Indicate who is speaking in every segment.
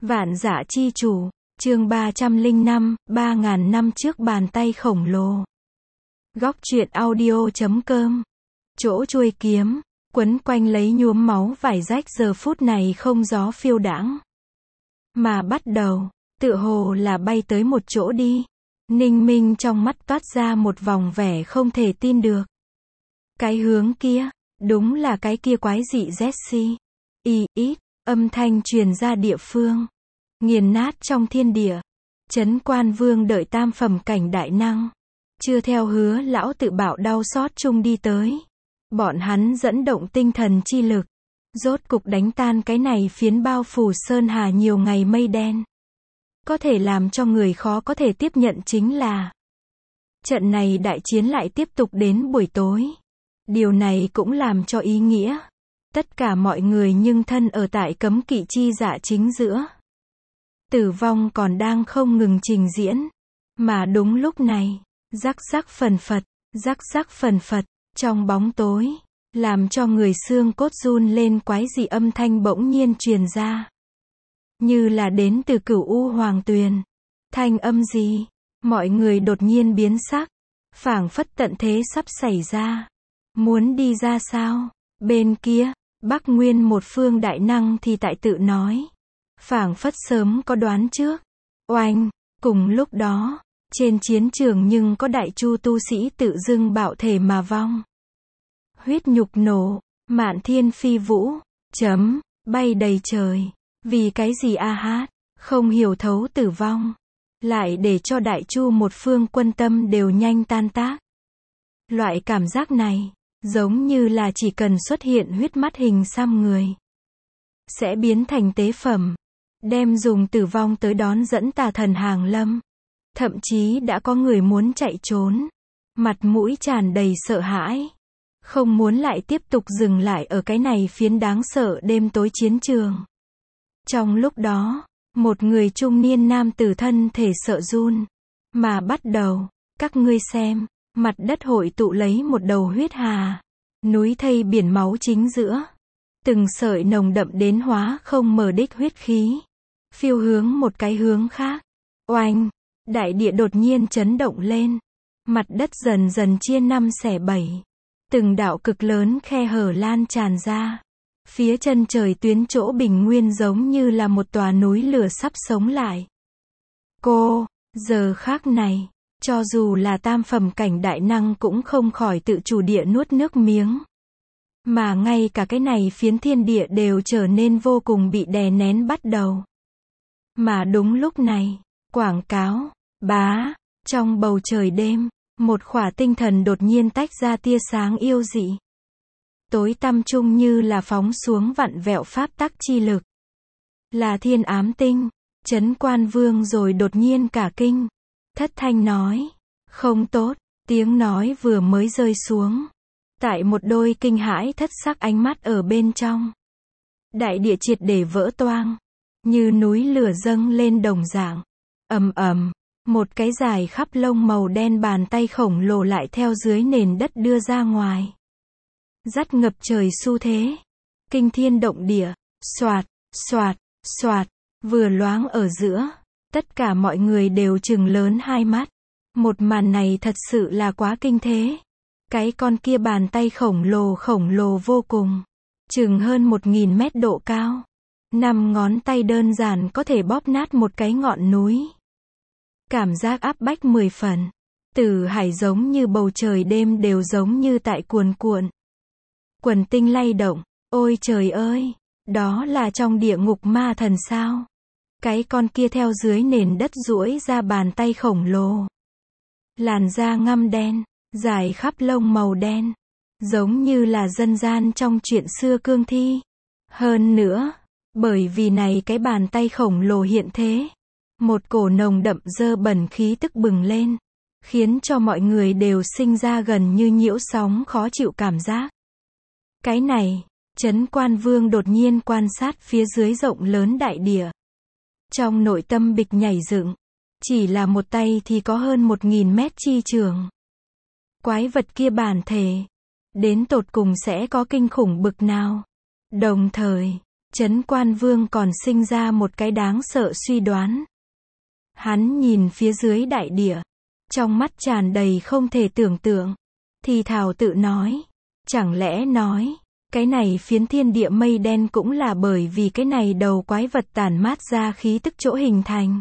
Speaker 1: Vạn Dã Chi Chủ, chương 305, 3.000 năm trước bàn tay khổng lồ. Góc truyện audio.com. Chỗ chuôi kiếm, quấn quanh lấy nhuốm máu vải rách giờ phút này không gió phiêu đãng. Mà bắt đầu, tựa hồ là bay tới một chỗ đi. Ninh Minh trong mắt toát ra một vòng vẻ không thể tin được. Cái hướng kia, đúng là cái kia quái dị Jessie. Ít, âm thanh truyền ra địa phương. Nghiền nát trong thiên địa. Trấn Quan Vương đợi tam phẩm cảnh đại năng. Chưa theo hứa lão tự bảo đau xót chung đi tới. Bọn hắn dẫn động tinh thần chi lực. Rốt cục đánh tan cái này phiến bao phủ sơn hà nhiều ngày mây đen. Có thể làm cho người khó có thể tiếp nhận chính là trận này đại chiến lại tiếp tục đến buổi tối. Điều này cũng làm cho ý nghĩa. Tất cả mọi người nhưng thân ở tại cấm kỵ chi dạ chính giữa. Tử vong còn đang không ngừng trình diễn. Mà đúng lúc này, rắc rắc phần phật, trong bóng tối, làm cho người xương cốt run lên quái dị âm thanh bỗng nhiên truyền ra. Như là đến từ Cửu U Hoàng Tuyền. Thanh âm gì? Mọi người đột nhiên biến sắc. Phảng phất tận thế sắp xảy ra. Muốn đi ra sao? Bên kia, Bắc Nguyên một phương đại năng thì tại tự nói. Phảng phất sớm có đoán trước. Oanh, cùng lúc đó, trên chiến trường nhưng có đại chu tu sĩ tự dưng bạo thể mà vong. Huyết nhục nổ, mạn thiên phi vũ, bay đầy trời. Vì cái gì a hát, không hiểu thấu tử vong. Lại để cho đại chu một phương quân tâm đều nhanh tan tác. Loại cảm giác này, giống như là chỉ cần xuất hiện huyết mắt hình xăm người. Sẽ biến thành tế phẩm. Đem dùng tử vong tới đón dẫn tà thần hàng lâm. Thậm chí đã có người muốn chạy trốn. Mặt mũi tràn đầy sợ hãi. Không muốn lại tiếp tục dừng lại ở cái này phiến đáng sợ đêm tối chiến trường. Trong lúc đó, một người trung niên nam tử thân thể sợ run. Mà bắt đầu, các ngươi xem, mặt đất hội tụ lấy một đầu huyết hà. Núi thây biển máu chính giữa. Từng sợi nồng đậm đến hóa không mờ đích huyết khí. Phiêu hướng một cái hướng khác. Oanh, đại địa đột nhiên chấn động lên. Mặt đất dần dần chia năm xẻ bảy. Từng đạo cực lớn khe hở lan tràn ra. Phía chân trời tuyến chỗ bình nguyên giống như là một tòa núi lửa sắp sống lại. Giờ khác này, cho dù là tam phẩm cảnh đại năng cũng không khỏi tự chủ địa nuốt nước miếng. Mà ngay cả cái này phiến thiên địa đều trở nên vô cùng bị đè nén bắt đầu. Mà đúng lúc này, quảng cáo, trong bầu trời đêm, một khỏa tinh thần đột nhiên tách ra tia sáng yêu dị. Tối tăm chung như là phóng xuống vặn vẹo pháp tắc chi lực. Là thiên ám tinh. Trấn Quan Vương rồi đột nhiên cả kinh. Thất thanh nói. Không tốt. Tiếng nói vừa mới rơi xuống. Tại một đôi kinh hãi thất sắc ánh mắt ở bên trong. Đại địa triệt để vỡ toang. Như núi lửa dâng lên đồng dạng. Ầm. Một cái dài khắp lông màu đen bàn tay khổng lồ lại theo dưới nền đất đưa ra ngoài. Dắt ngập trời xu thế. Kinh thiên động địa. Xoạt. Vừa loáng ở giữa. Tất cả mọi người đều trừng lớn hai mắt. Một màn này thật sự là quá kinh thế. Cái con kia bàn tay khổng lồ vô cùng. Chừng hơn 1.000 mét độ cao. 5 ngón tay đơn giản có thể bóp nát một cái ngọn núi. Cảm giác áp bách 10 phần. Tử hải giống như bầu trời đêm đều giống như tại cuồn cuộn. Quần tinh lay động. Ôi trời ơi! Đó là trong địa ngục ma thần sao? Cái con kia theo dưới nền đất duỗi ra bàn tay khổng lồ. Làn da ngăm đen, dài khắp lông màu đen. Giống như là dân gian trong chuyện xưa cương thi. Hơn nữa, bởi vì này cái bàn tay khổng lồ hiện thế. Một cổ nồng đậm dơ bẩn khí tức bừng lên. Khiến cho mọi người đều sinh ra gần như nhiễu sóng khó chịu cảm giác. Cái này, Trấn Quan Vương đột nhiên quan sát phía dưới rộng lớn đại địa. Trong nội tâm bịch nhảy dựng. Chỉ là một tay thì có hơn 1.000 mét chi trường. Quái vật kia bản thể. Đến tột cùng sẽ có kinh khủng bực nào. Đồng thời, Trấn Quan Vương còn sinh ra một cái đáng sợ suy đoán. Hắn nhìn phía dưới đại địa, trong mắt tràn đầy không thể tưởng tượng, thì thào tự nói, chẳng lẽ nói, cái này phiến thiên địa mây đen cũng là bởi vì cái này đầu quái vật tản mát ra khí tức chỗ hình thành.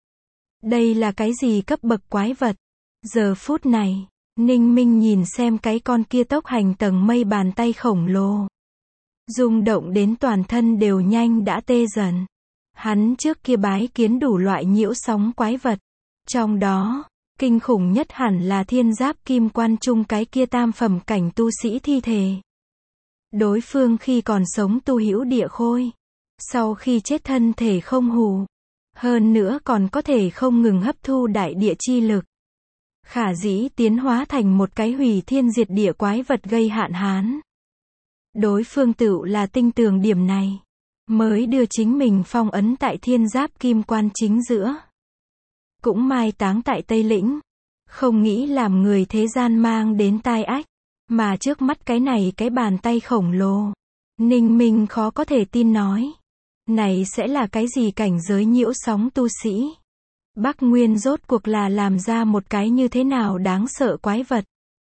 Speaker 1: Đây là cái gì cấp bậc quái vật? Giờ phút này, Ninh Minh nhìn xem cái con kia tốc hành tầng mây bàn tay khổng lồ. Rung động đến toàn thân đều nhanh đã tê dần. Hắn trước kia bái kiến đủ loại nhiễu sóng quái vật. Trong đó, kinh khủng nhất hẳn là thiên giáp kim quan trung cái kia tam phẩm cảnh tu sĩ thi thể. Đối phương khi còn sống tu hữu địa khôi. Sau khi chết thân thể không hủ. Hơn nữa còn có thể không ngừng hấp thu đại địa chi lực. Khả dĩ tiến hóa thành một cái hủy thiên diệt địa quái vật gây hạn hán. Đối phương tựu là tinh tường điểm này. Mới đưa chính mình phong ấn tại thiên giáp kim quan chính giữa. Cũng mai táng tại Tây Lĩnh. Không nghĩ làm người thế gian mang đến tai ách. Mà trước mắt cái này cái bàn tay khổng lồ. Ninh Minh khó có thể tin nói. Này sẽ là cái gì cảnh giới nhiễu sóng tu sĩ? Bắc Nguyên rốt cuộc là làm ra một cái như thế nào đáng sợ quái vật?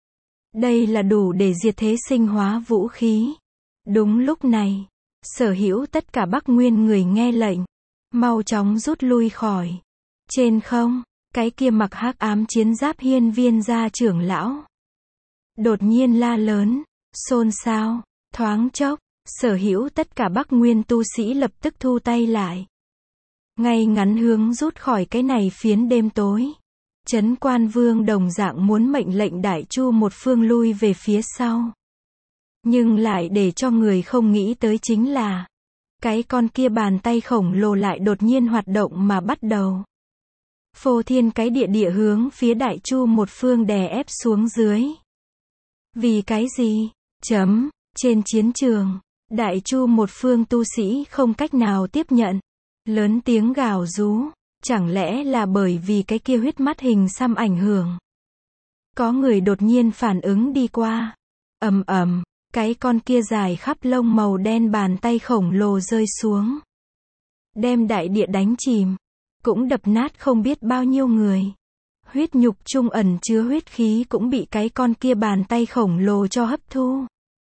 Speaker 1: Đây là đủ để diệt thế sinh hóa vũ khí. Đúng lúc này, sở hữu tất cả Bắc Nguyên người nghe lệnh, mau chóng rút lui khỏi. Trên không, cái kia mặc hắc ám chiến giáp hiên viên gia trưởng lão. Đột nhiên la lớn, xôn xao, thoáng chốc, sở hữu tất cả Bắc Nguyên tu sĩ lập tức thu tay lại. Ngay ngắn hướng rút khỏi cái này phiến đêm tối. Trấn Quan Vương đồng dạng muốn mệnh lệnh Đại Chu một phương lui về phía sau. Nhưng lại để cho người không nghĩ tới chính là, cái con kia bàn tay khổng lồ lại đột nhiên hoạt động mà bắt đầu. Phô thiên cái địa hướng phía Đại Chu một phương đè ép xuống dưới. Vì cái gì? Trên chiến trường, Đại Chu một phương tu sĩ không cách nào tiếp nhận. Lớn tiếng gào rú, chẳng lẽ là bởi vì cái kia huyết mắt hình xăm ảnh hưởng. Có người đột nhiên phản ứng đi qua. Ầm ầm, cái con kia dài khắp lông màu đen bàn tay khổng lồ rơi xuống. Đem đại địa đánh chìm, cũng đập nát không biết bao nhiêu người. Huyết nhục trung ẩn chứa huyết khí cũng bị cái con kia bàn tay khổng lồ cho hấp thu.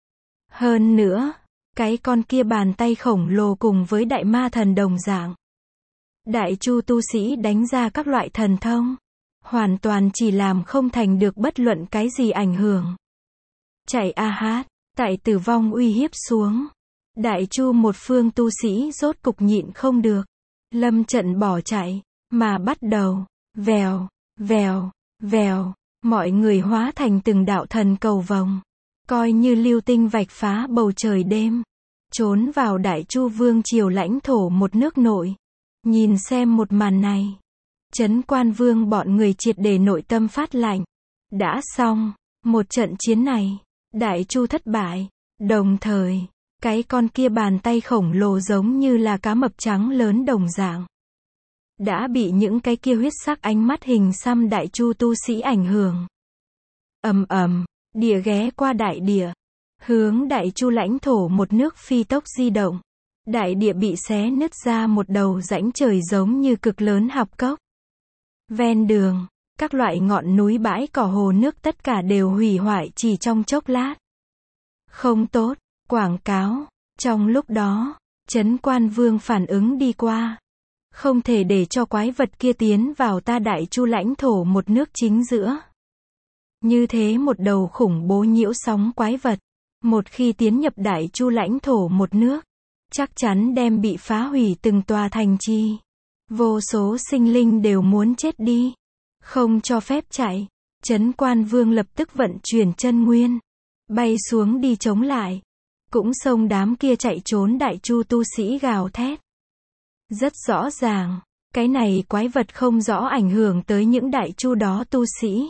Speaker 1: Hơn nữa, cái con kia bàn tay khổng lồ cùng với đại ma thần đồng dạng. Đại Chu tu sĩ đánh ra các loại thần thông. Hoàn toàn chỉ làm không thành được bất luận cái gì ảnh hưởng. Chạy a hát, tại tử vong uy hiếp xuống. Đại Chu một phương tu sĩ rốt cục nhịn không được. Lâm trận bỏ chạy, mà bắt đầu, vèo, vèo, vèo, mọi người hóa thành từng đạo thần cầu vồng. Coi như lưu tinh vạch phá bầu trời đêm. Trốn vào Đại Chu vương triều lãnh thổ một nước nội. Nhìn xem một màn này. Trấn Quan Vương bọn người triệt để nội tâm phát lạnh. Đã xong, một trận chiến này, Đại Chu thất bại. Đồng thời, cái con kia bàn tay khổng lồ giống như là cá mập trắng lớn đồng dạng. Đã bị những cái kia huyết sắc ánh mắt hình xăm Đại Chu tu sĩ ảnh hưởng. Ầm ầm, địa ghé qua đại địa. Hướng Đại Chu lãnh thổ một nước phi tốc di động. Đại địa bị xé nứt ra một đầu rãnh trời giống như cực lớn hạp cốc. Ven đường, các loại ngọn núi bãi cỏ hồ nước tất cả đều hủy hoại chỉ trong chốc lát. Không tốt, quảng cáo. Trong lúc đó, Trấn Quan Vương phản ứng đi qua. Không thể để cho quái vật kia tiến vào ta Đại Chu lãnh thổ một nước chính giữa. Như thế một đầu khủng bố nhiễu sóng quái vật. Một khi tiến nhập Đại Chu lãnh thổ một nước, chắc chắn đem bị phá hủy từng tòa thành trì. Vô số sinh linh đều muốn chết đi. Không cho phép chạy. Trấn Quan Vương lập tức vận chuyển chân nguyên. Bay xuống đi chống lại. Cũng xông đám kia chạy trốn Đại Chu tu sĩ gào thét. Rất rõ ràng, cái này quái vật không rõ ảnh hưởng tới những Đại Chu đó tu sĩ.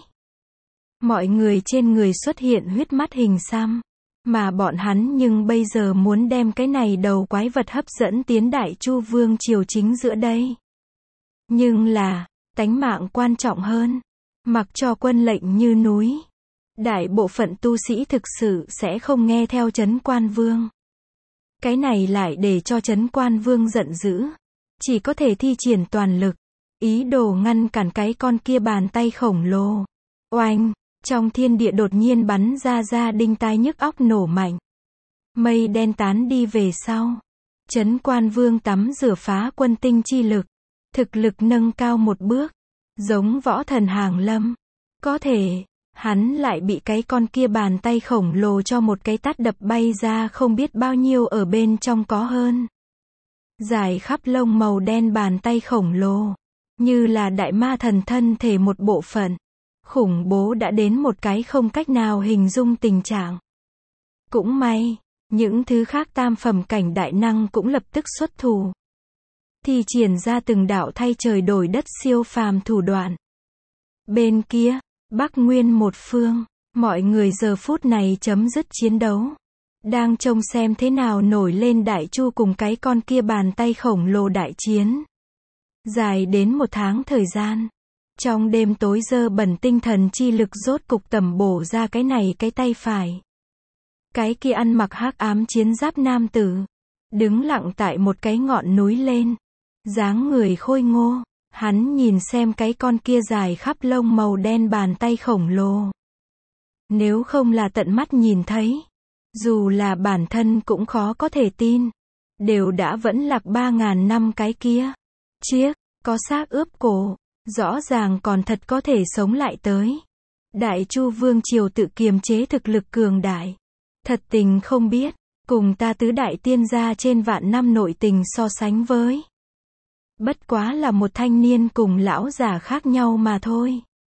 Speaker 1: Mọi người trên người xuất hiện huyết mắt hình xăm. Mà bọn hắn nhưng bây giờ muốn đem cái này đầu quái vật hấp dẫn tiến Đại Chu vương triều chính giữa đây. Nhưng là, tánh mạng quan trọng hơn. Mặc cho quân lệnh như núi. Đại bộ phận tu sĩ thực sự sẽ không nghe theo Trấn Quan Vương. Cái này lại để cho Trấn Quan Vương giận dữ. Chỉ có thể thi triển toàn lực. Ý đồ ngăn cản cái con kia bàn tay khổng lồ. Oanh! Trong thiên địa đột nhiên bắn ra đinh tai nhức óc nổ mạnh. Mây đen tán đi về sau. Trấn Quan Vương tắm rửa phá quân tinh chi lực. Thực lực nâng cao một bước. Giống võ thần hàng lâm. Có thể, hắn lại bị cái con kia bàn tay khổng lồ cho một cái tát đập bay ra không biết bao nhiêu ở bên trong có hơn. Dài khắp lông màu đen bàn tay khổng lồ. Như là đại ma thần thân thể một bộ phận. Khủng bố đã đến một cái không cách nào hình dung tình trạng. Cũng may, những thứ khác tam phẩm cảnh đại năng cũng lập tức xuất thủ. Thi triển ra từng đạo thay trời đổi đất siêu phàm thủ đoạn. Bên kia, Bắc Nguyên một phương, mọi người giờ phút này chấm dứt chiến đấu. Đang trông xem thế nào nổi lên Đại Chu cùng cái con kia bàn tay khổng lồ đại chiến. Dài đến 1 tháng thời gian. Trong đêm tối dơ bẩn tinh thần chi lực rốt cục tầm bổ ra cái này cái tay phải. Cái kia ăn mặc hắc ám chiến giáp nam tử. Đứng lặng tại một cái ngọn núi lên. Dáng người khôi ngô. Hắn nhìn xem cái con kia dài khắp lông màu đen bàn tay khổng lồ. Nếu không là tận mắt nhìn thấy. Dù là bản thân cũng khó có thể tin. Đều đã vẫn lạc 3.000 năm cái kia. Chiếc, có xác ướp cổ. Rõ ràng còn thật có thể sống lại tới. Đại Chu Vương Triều tự kiềm chế thực lực cường đại. Thật tình không biết, cùng ta tứ đại tiên gia trên vạn năm nội tình so sánh với. Bất quá là một thanh niên cùng lão già khác nhau mà thôi.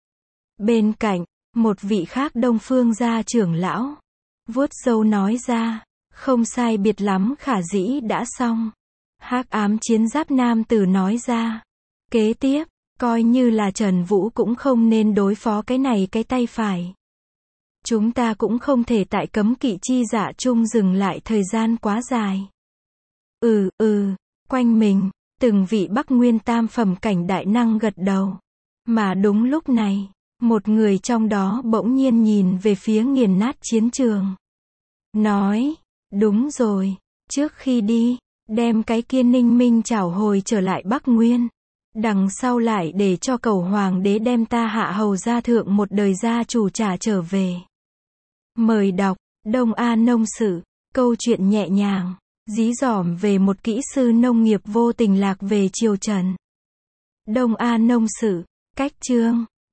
Speaker 1: Bên cạnh, một vị khác Đông Phương gia trưởng lão. Vuốt râu nói ra, không sai biệt lắm khả dĩ đã xong. Hắc ám chiến giáp nam tử nói ra. Kế tiếp, coi như là Trần Vũ cũng không nên đối phó cái này cái tay phải. Chúng ta cũng không thể tại cấm kỵ chi dạ chung dừng lại thời gian quá dài. Quanh mình, từng vị Bắc Nguyên tam phẩm cảnh đại năng gật đầu. Mà đúng lúc này, một người trong đó bỗng nhiên nhìn về phía nghiền nát chiến trường. Nói, đúng rồi, trước khi đi, đem cái kia Ninh Minh trảo hồi trở lại Bắc Nguyên. Đằng sau lại để cho cầu hoàng đế đem ta hạ hầu gia thượng một đời gia chủ trả trở về. Mời đọc, Đông A Nông Sự, câu chuyện nhẹ nhàng, dí dỏm về một kỹ sư nông nghiệp vô tình lạc về triều Trần. Đông A Nông Sự, cách chương.